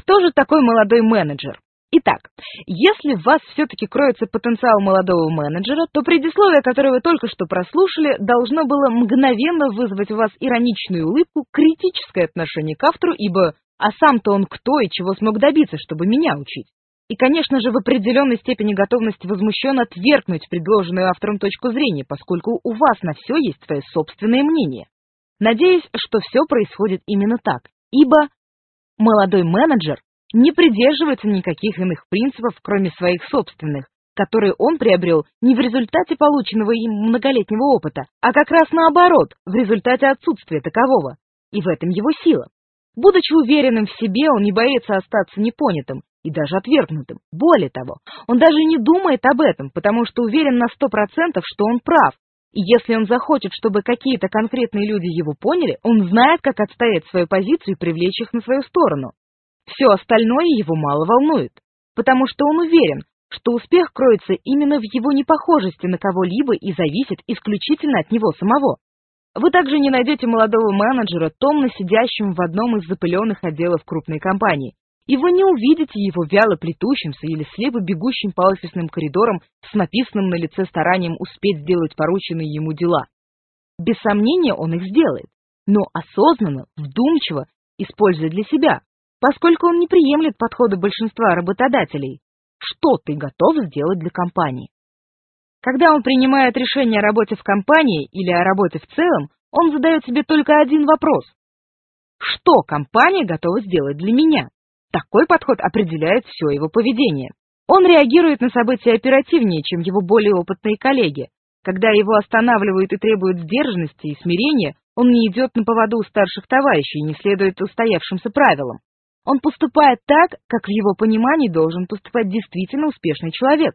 Кто же такой молодой менеджер? Итак, если в вас все-таки кроется потенциал молодого менеджера, то предисловие, которое вы только что прослушали, должно было мгновенно вызвать у вас ироничную улыбку, критическое отношение к автору, ибо «а сам-то он кто и чего смог добиться, чтобы меня учить?» И, конечно же, в определенной степени готовность возмущенно отвергнуть предложенную автором точку зрения, поскольку у вас на все есть свое собственное мнение. Надеюсь, что все происходит именно так, ибо молодой менеджер не придерживается никаких иных принципов, кроме своих собственных, которые он приобрел не в результате полученного им многолетнего опыта, а как раз наоборот, в результате отсутствия такового. И в этом его сила. Будучи уверенным в себе, он не боится остаться непонятым и даже отвергнутым. Более того, он даже не думает об этом, потому что уверен на 100%, что он прав. И если он захочет, чтобы какие-то конкретные люди его поняли, он знает, как отстоять свою позицию и привлечь их на свою сторону. Все остальное его мало волнует, потому что он уверен, что успех кроется именно в его непохожести на кого-либо и зависит исключительно от него самого. Вы также не найдете молодого менеджера, томно сидящим в одном из запыленных отделов крупной компании, и вы не увидите его вяло плетущимся или слепо бегущим по офисным коридорам с написанным на лице старанием успеть сделать порученные ему дела. Без сомнения он их сделает, но осознанно, вдумчиво, используя для себя, поскольку он не приемлет подхода большинства работодателей. Что ты готов сделать для компании? Когда он принимает решение о работе в компании или о работе в целом, он задает себе только один вопрос. Что компания готова сделать для меня? Такой подход определяет все его поведение. Он реагирует на события оперативнее, чем его более опытные коллеги. Когда его останавливают и требуют сдержанности и смирения, он не идет на поводу у старших товарищей и не следует устоявшимся правилам. Он поступает так, как в его понимании должен поступать действительно успешный человек.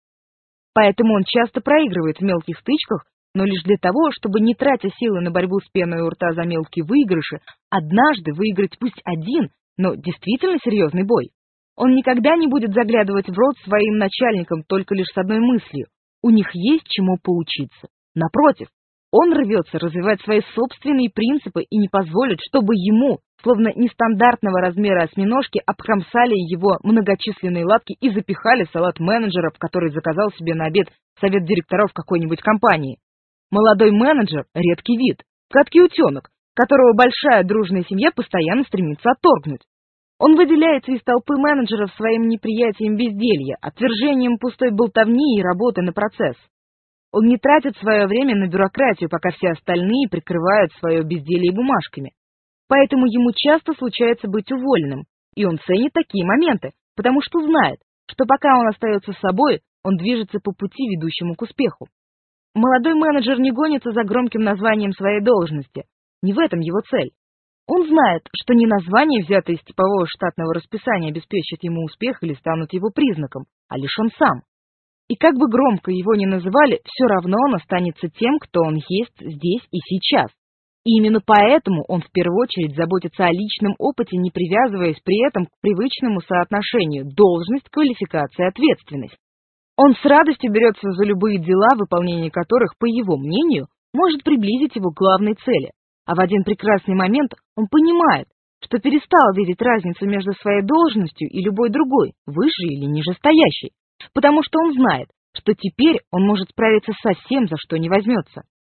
Поэтому он часто проигрывает в мелких стычках, но лишь для того, чтобы, не тратя силы на борьбу с пеной у рта за мелкие выигрыши, однажды выиграть пусть один, но действительно серьезный бой. Он никогда не будет заглядывать в рот своим начальникам только лишь с одной мыслью. У них есть чему поучиться. Напротив, он рвется развивать свои собственные принципы и не позволит, чтобы ему, словно нестандартного размера осьминожки, обкромсали его многочисленные лапки и запихали в салат менеджеров, который заказал себе на обед совет директоров какой-нибудь компании. Молодой менеджер — редкий вид, гадкий утенок, которого большая дружная семья постоянно стремится отторгнуть. Он выделяется из толпы менеджеров своим неприятием безделья, отвержением пустой болтовни и работы на процесс. Он не тратит свое время на бюрократию, пока все остальные прикрывают свое безделье бумажками. Поэтому ему часто случается быть уволенным, и он ценит такие моменты, потому что знает, что пока он остается собой, он движется по пути, ведущему к успеху. Молодой менеджер не гонится за громким названием своей должности, не в этом его цель. Он знает, что не название, взятое из типового штатного расписания, обеспечит ему успех или станут его признаком, а лишь он сам. И как бы громко его ни называли, все равно он останется тем, кто он есть здесь и сейчас. И именно поэтому он в первую очередь заботится о личном опыте, не привязываясь при этом к привычному соотношению должность, квалификация, ответственность. Он с радостью берется за любые дела, выполнение которых, по его мнению, может приблизить его к главной цели. А в один прекрасный момент он понимает, что перестал видеть разницу между своей должностью и любой другой, выше или ниже стоящей, потому что он знает, что теперь он может справиться со всем, за что не возьмется.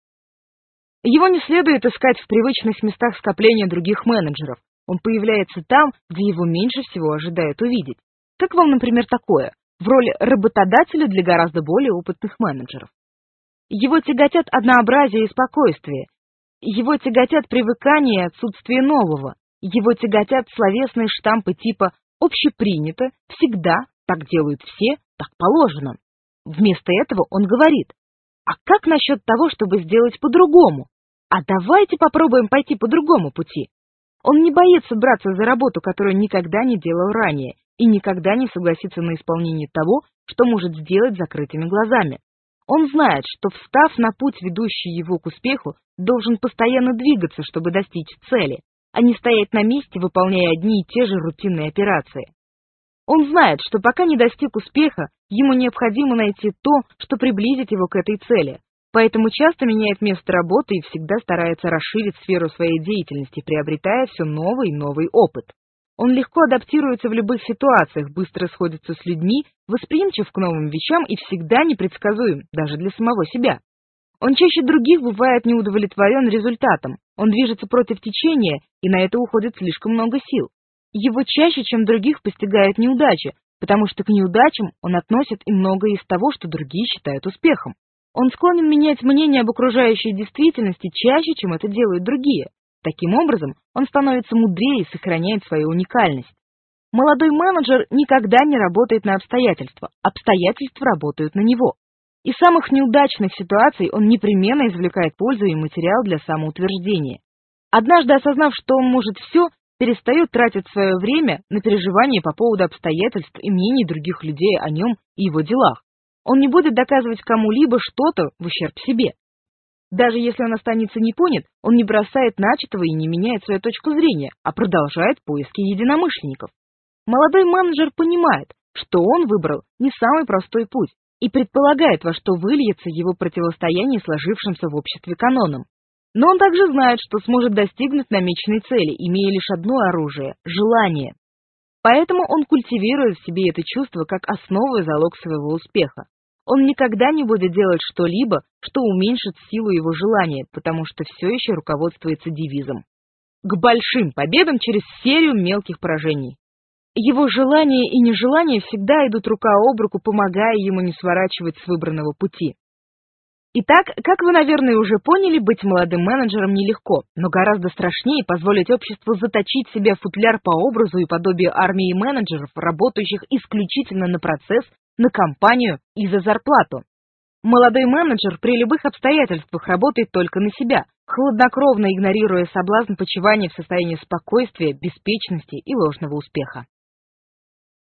Его не следует искать в привычных местах скопления других менеджеров. Он появляется там, где его меньше всего ожидают увидеть. Как вам, например, такое? В роли работодателя для гораздо более опытных менеджеров. Его тяготят однообразие и спокойствие. Его тяготят привыкание и отсутствие нового. Его тяготят словесные штампы типа «общепринято», «всегда», «так делают все», «так положено». Вместо этого он говорит: «А как насчет того, чтобы сделать по-другому? А давайте попробуем пойти по другому пути». Он не боится браться за работу, которую никогда не делал ранее, и никогда не согласится на исполнение того, что может сделать закрытыми глазами. Он знает, что, встав на путь, ведущий его к успеху, должен постоянно двигаться, чтобы достичь цели, а не стоять на месте, выполняя одни и те же рутинные операции. Он знает, что пока не достиг успеха, ему необходимо найти то, что приблизит его к этой цели, поэтому часто меняет место работы и всегда старается расширить сферу своей деятельности, приобретая все новый и новый опыт. Он легко адаптируется в любых ситуациях, быстро сходится с людьми, восприимчив к новым вещам и всегда непредсказуем, даже для самого себя. Он чаще других бывает неудовлетворен результатом, он движется против течения, и на это уходит слишком много сил. Его чаще, чем других, постигает неудача, потому что к неудачам он относит и многое из того, что другие считают успехом. Он склонен менять мнение об окружающей действительности чаще, чем это делают другие. Таким образом, он становится мудрее и сохраняет свою уникальность. Молодой менеджер никогда не работает на обстоятельства, обстоятельства работают на него. Из самых неудачных ситуаций он непременно извлекает пользу и материал для самоутверждения. Однажды осознав, что он может все, перестает тратить свое время на переживания по поводу обстоятельств и мнений других людей о нем и его делах. Он не будет доказывать кому-либо что-то в ущерб себе. Даже если он останется не понят, он не бросает начатого и не меняет свою точку зрения, а продолжает поиски единомышленников. Молодой менеджер понимает, что он выбрал не самый простой путь и предполагает, во что выльется его противостояние сложившимся в обществе канонам. Но он также знает, что сможет достигнуть намеченной цели, имея лишь одно оружие – желание. Поэтому он культивирует в себе это чувство как основу и залог своего успеха. Он никогда не будет делать что-либо, что уменьшит силу его желания, потому что все еще руководствуется девизом: к большим победам через серию мелких поражений. Его желания и нежелания всегда идут рука об руку, помогая ему не сворачивать с выбранного пути. Итак, как вы, наверное, уже поняли, быть молодым менеджером нелегко, но гораздо страшнее позволить обществу заточить себя в футляр по образу и подобию армии менеджеров, работающих исключительно на процесс, на компанию и за зарплату. Молодой менеджер при любых обстоятельствах работает только на себя, хладнокровно игнорируя соблазн почивания в состоянии спокойствия, беспечности и ложного успеха.